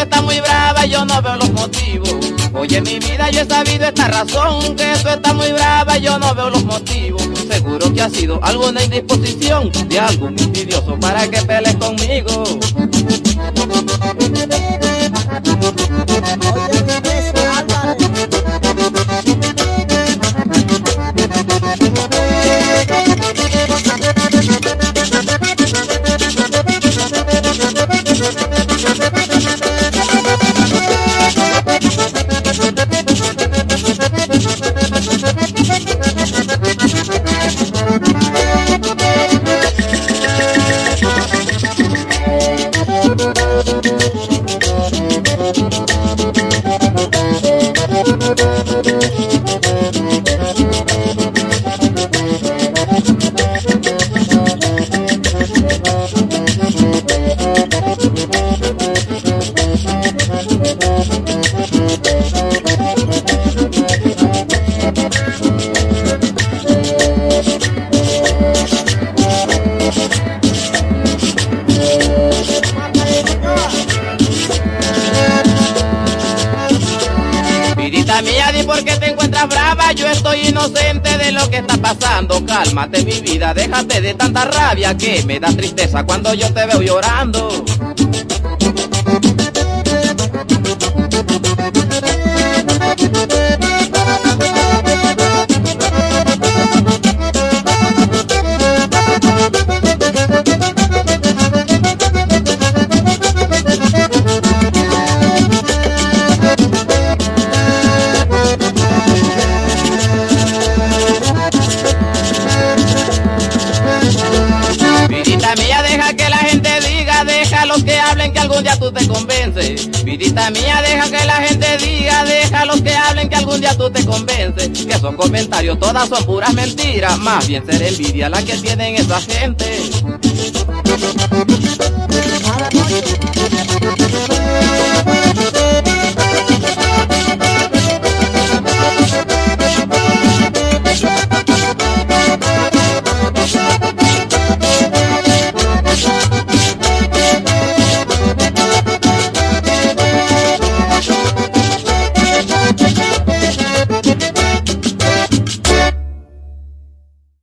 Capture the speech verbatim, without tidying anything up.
está muy brava y yo no veo los motivos. Oye, mi vida, yo he sabido esta razón, que tú estás muy brava y yo no veo los motivos. Seguro que ha sido alguna indisposición de algún envidioso para que pelees conmigo. Vidita mía, di por qué te encuentras brava, yo estoy inocente de lo que está pasando. Cálmate mi vida, déjate de tanta rabia que me da tristeza cuando yo te veo llorando. Vidita mía, deja que la gente diga, deja los que hablen que algún día tú te convences. Vidita mía, deja que la gente diga, deja los que hablen que algún día tú te convences. Que esos comentarios todas son puras mentiras, más bien ser envidia la que tienen esa gente.